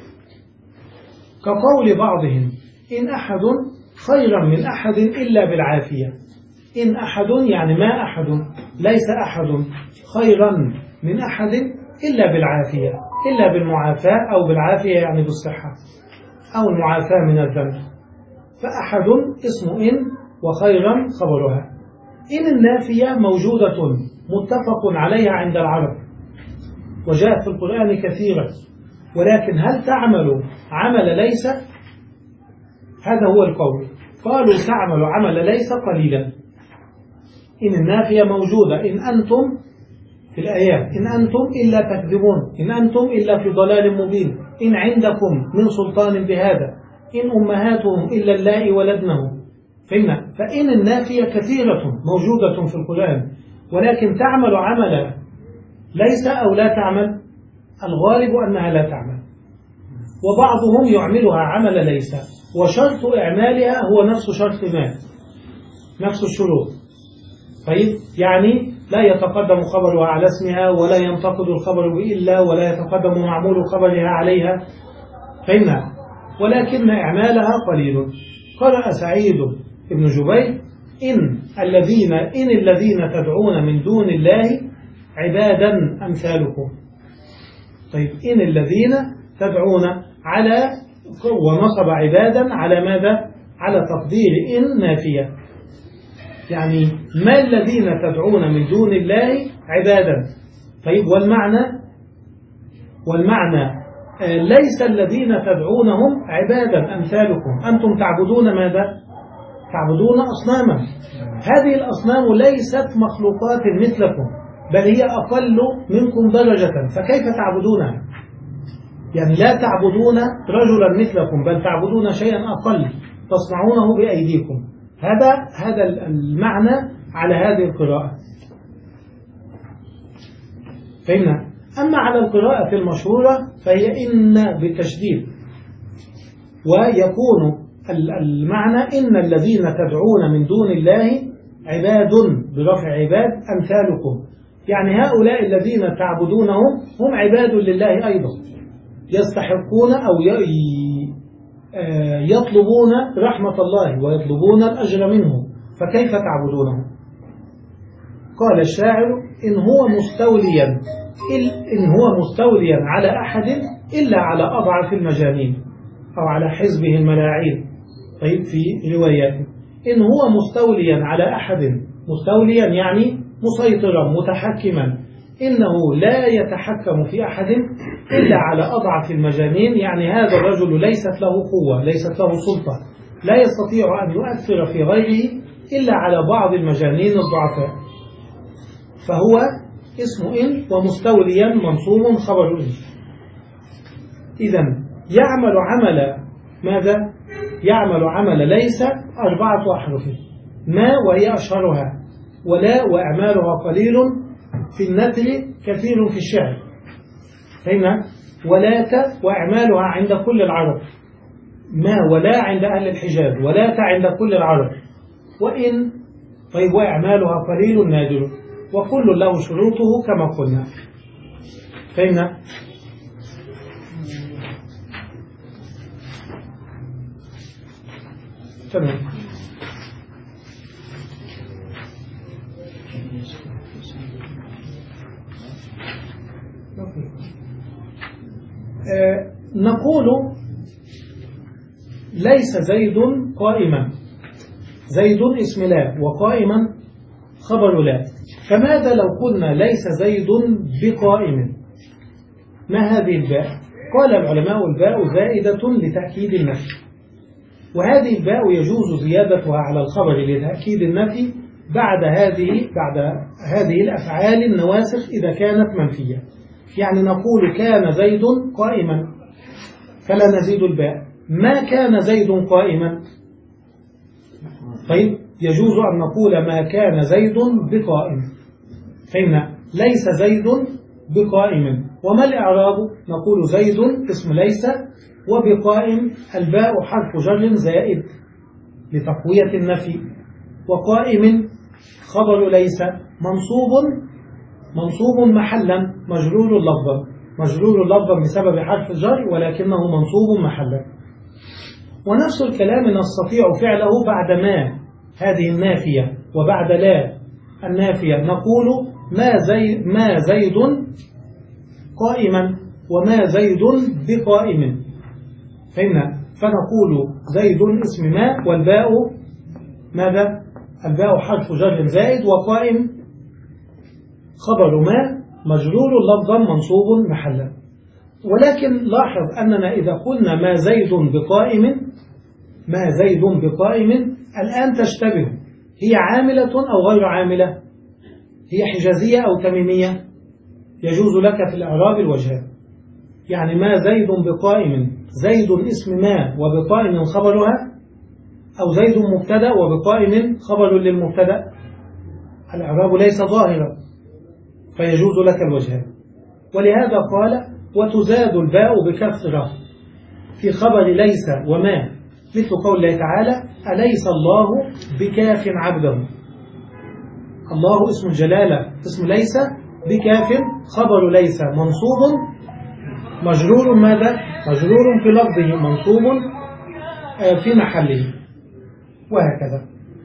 كقول بعضهم إن أحد خيرا من أحد إلا بالعافية. إن أحد يعني ما أحد، ليس أحد خيرا من أحد إلا بالعافية، إلا بالمعافاة، أو بالعافية يعني بالصحة، أو المعافاة من الذنب. فأحد اسم إن وخيرا خبرها. إن النافية موجودة متفق عليها عند العرب وجاءت في القرآن كثيرا، ولكن هل تعمل عمل ليس؟ هذا هو القول. قالوا تعمل عمل ليس قليلا. إن النافية موجودة، إن أنتم في الآيات إن أنتم إلا تكذبون، إن أنتم إلا في ضلال مبين، إن عندكم من سلطان بهذا، إن أمهاتهم إلا اللائي ولدنهم. فإن فإن النافية كثيرة موجودة في القرآن، ولكن تعمل عمل ليس أو لا تعمل؟ الغالب أنها لا تعمل. وبعضهم يعملها عمل ليس، وشرط إعمالها هو نفس شرط ما، نفس الشروط. طيب يعني لا يتقدم خبرها على اسمها، ولا ينتقد الخبر بإلا، ولا يتقدم معمول خبرها عليها. فإن ولكن إعمالها قليل. قرأ سعيد بن جبير إن الذين إن الذين تدعون من دون الله عبادا أمثالكم. طيب إن الذين تدعون على، ونصب عبادا على ماذا؟ على تقدير إن نافية، يعني ما الذين تدعون من دون الله عبادا. طيب والمعنى والمعنى ليس الذين تدعونهم عبادا أمثالكم، أنتم تعبدون ماذا؟ تعبدون أصناما. هذه الأصنام ليست مخلوقات مثلكم، بل هي أقل منكم درجة، فكيف تعبدونها؟ يعني لا تعبدون رجلا مثلكم، بل تعبدون شيئا أقل تصنعونه بأيديكم. هذا هذا المعنى على هذه القراءة. فإن أما على القراءة المشهورة فهي إن بالتشديد، ويكون المعنى إن الذين تدعون من دون الله عباد برفع عباد أمثالكم، يعني هؤلاء الذين تعبدونهم هم عباد لله أيضا، يستحقون أو يطلبون رحمة الله ويطلبون الأجر منه، فكيف تعبدونهم؟ قال الشاعر إن هو مستوليا إن هو مستوليا على أحد إلا على أضعف المجانين أو على حزبه الملاعين. طيب في روايات إن هو مستوليا على أحد، مستوليا يعني مسيطرا متحكما، إنه لا يتحكم في أحد إلا على أضعف المجانين، يعني هذا الرجل ليست له قوة، ليست له سلطة، لا يستطيع أن يؤثر في غيره إلا على بعض المجانين الضعفاء. فهو اسم إن ومستوليا منصوب خبر إن. إذن يعمل عمل ماذا؟ يعمل عمل ليس أربعة أحرف: ما وهي أشهرها، ولا وأعمالها قليل في النثر كثير في الشعر. فهمنا؟ ولاة وأعمالها عند كل العرب. ما ولا عند أهل الحجاز، ولاة عند كل العرب. وإن طيب وأعمالها قليل نادر، وكل له شروطه كما قلنا. فهمنا؟ تمام. آه نقول ليس زيد قائما. زيد اسم لا، وقائما خبر لا. فماذا لو قلنا ليس زيد بقائم؟ ما هذه الباء؟ قال العلماء الباء زائدة لتأكيد النفي، وهذه الباء يجوز زيادتها على الخبر لتأكيد النفي بعد هذه بعد هذه الأفعال النواسخ إذا كانت منفية. يعني نقول كان زيد قائما فلا نزيد الباء. ما كان زيد قائما؟ طيب يجوز أن نقول ما كان زيد بقائم. فهمنا؟ ليس زيد بقائم. وما الإعراب؟ نقول زيد اسم ليس، وبقائم الباء حرف جر زائد لتقوية النفي، وقائم خبر ليس منصوب منصوب محلا مجرور لفظا، مجرور لفظا بسبب حرف الجر ولكنه منصوب محلا. ونفس الكلام نستطيع فعله بعد ما هذه النافية وبعد لا النافية. نقول ما زي ما زيد قائما وما زيد بقائم. فهمنا؟ فنقول زيد اسم ما، والباء ماذا؟ الباء حرف جر زائد، وقائم خبر ما مجرور لفظا منصوب محلا. ولكن لاحظ أننا إذا قلنا ما زيد بقائم ما زيد بقائم الآن تشتبه، هي عاملة أو غير عاملة؟ هي حجازية أو تميمية؟ يجوز لك في الإعراب الوجهان. يعني ما زيد بقائم، زيد اسم ما وبقائم خبرها، أو زيد مبتدأ وبقائم خبر للمبتدأ؟ الإعراب ليس ظاهرا، فيجوز لك الوجهان. ولهذا قال وتزاد الباء بكثرة في خبر ليس وما، مثل قول الله تعالى أليس الله بكاف عبده. الله اسم الجلالة اسم ليس، بكاف خبر ليس منصوب مجرور ماذا؟ مجرور في لفظه منصوب في محله، وهكذا.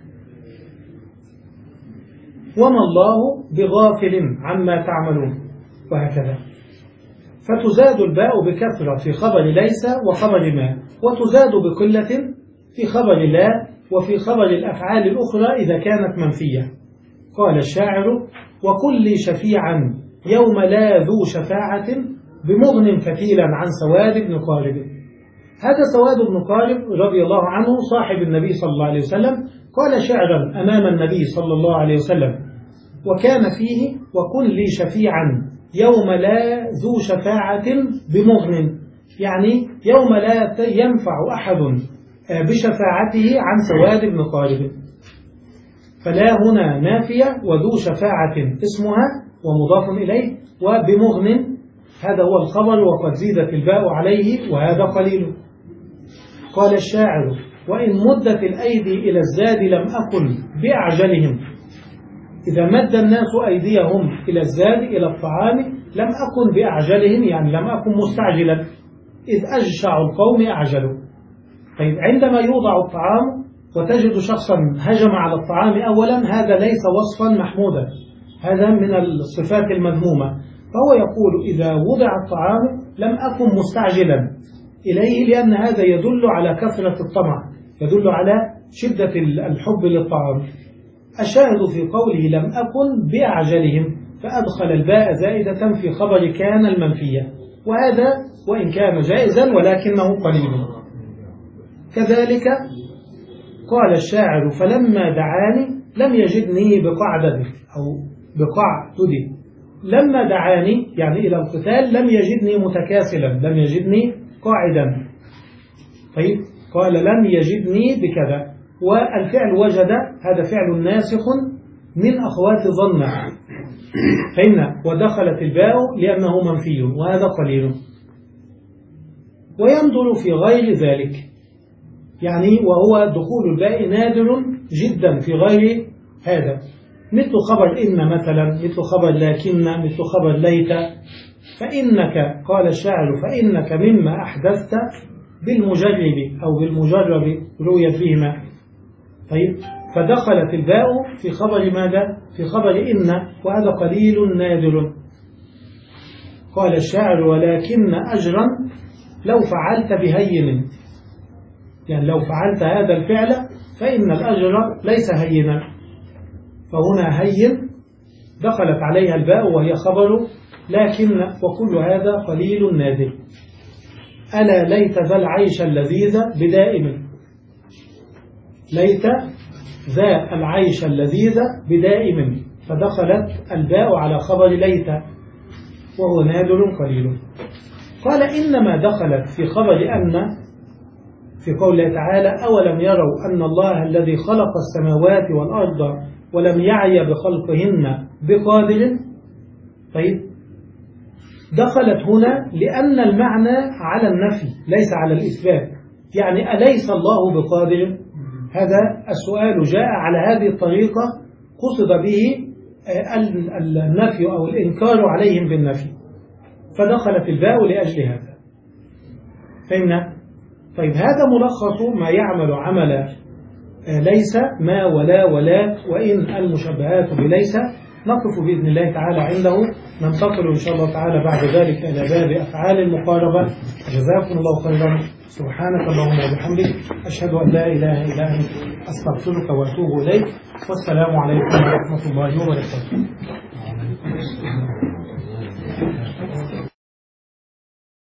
وما الله بغافل عما تعملون، وهكذا. فتزاد الباء بكثرة في خبر ليس وخبر ما، وتزاد بقلة في خبر لا وفي خبر الأفعال الأخرى إذا كانت منفية. قال الشاعر وكل شفيعا يوم لا ذو شفاعة بمغن فتيلا عن سواد بن قارب. هذا سواد بن قارب رضي الله عنه صاحب النبي صلى الله عليه وسلم، قال شعرا أمام النبي صلى الله عليه وسلم، وكان فيه وكن لي شفيعا يوم لا ذو شفاعة بمغن، يعني يوم لا ينفع أحد بشفاعته عن سواد بن قارب. فلا هنا نافية، وذو شفاعة اسمها ومضاف إليه، وبمغن هذا هو الخبر وقد زيدت الباء عليه وهذا قليل. قال الشاعر وإن مدت الأيدي إلى الزاد لم أكن بأعجلهم. إذا مد الناس أيديهم إلى الزاد إلى الطعام لم أكن بأعجلهم، يعني لم أكن مستعجلا، إذ أجشع القوم أعجلوا. طيب عندما يوضع الطعام وتجد شخصا هجم على الطعام أولا، هذا ليس وصفا محمودا، هذا من الصفات المذمومة. فهو يقول إذا وضع الطعام لم أكن مستعجلا إليه، لأن هذا يدل على كثرة الطمع، يدل على شدة الحب للطعام. الشاهد في قوله لم أكن بأعجلهم، فأدخل الباء زائدة في خبر كان المنفية، وهذا وإن كان جائزا ولكنه قليل. كذلك قال الشاعر فلما دعاني لم يجدني بقعدته أو بقعدته، لما دعاني يعني إلى القتال لم يجدني متكاسلا، لم يجدني قاعدا. طيب قال لم يجدني بكذا، والفعل وجد هذا فعل ناسخ من أخوات ظن، فإن ودخلت الباء لأنه منفي وهذا قليل. وينظر في غير ذلك يعني وهو دخول الباء نادر جدا في غير هذا، مثل خبر إن مثلا، مثل خبر لكن، مثل خبر ليت. فإنك قال الشاعر فإنك مما أحدثت بالمجرب أو بالمجرب رويت بهما. طيب فدخلت الباء في خبر ماذا؟ في خبر إن، وهذا قليل نادر. قال الشاعر ولكن أجرا لو فعلت بهين، يعني لو فعلت هذا الفعل فإن الأجر ليس هينا، فهنا هين دخلت عليها الباء وهي خبر لكن، وكل هذا قليل نادر. ألا ليت ذا العيش اللذيذ بدائم، ليت ذا العيش اللذيذ بدائم، فدخلت الباء على خبر ليت وهو نادر قليل. قال إنما دخلت في خبر أن في قوله تعالى أولم يروا أن الله الذي خلق السماوات والأرض ولم يعي بخلقهن بقادر. طيب دخلت هنا لأن المعنى على النفي ليس على الإثبات، يعني أليس الله بقادر؟ هذا السؤال جاء على هذه الطريقة، قصد به النفي أو الإنكار عليهم بالنفي، فدخلت الباء لأجل هذا. فهمنا؟ طيب هذا ملخص ما يعمل عمل ليس، ما ولا ولا وإن المشبهات بليس. نقف بإذن الله تعالى عنده، ننتقل إن شاء الله تعالى بعد ذلك إلى باب أفعال المقاربة. جزاكم الله خيرا، سبحانك اللهم وبحمدك، أشهد أن لا إله إلا أنت، أستغفرك وأتوب إليك، والسلام عليكم ورحمة الله وبركاته.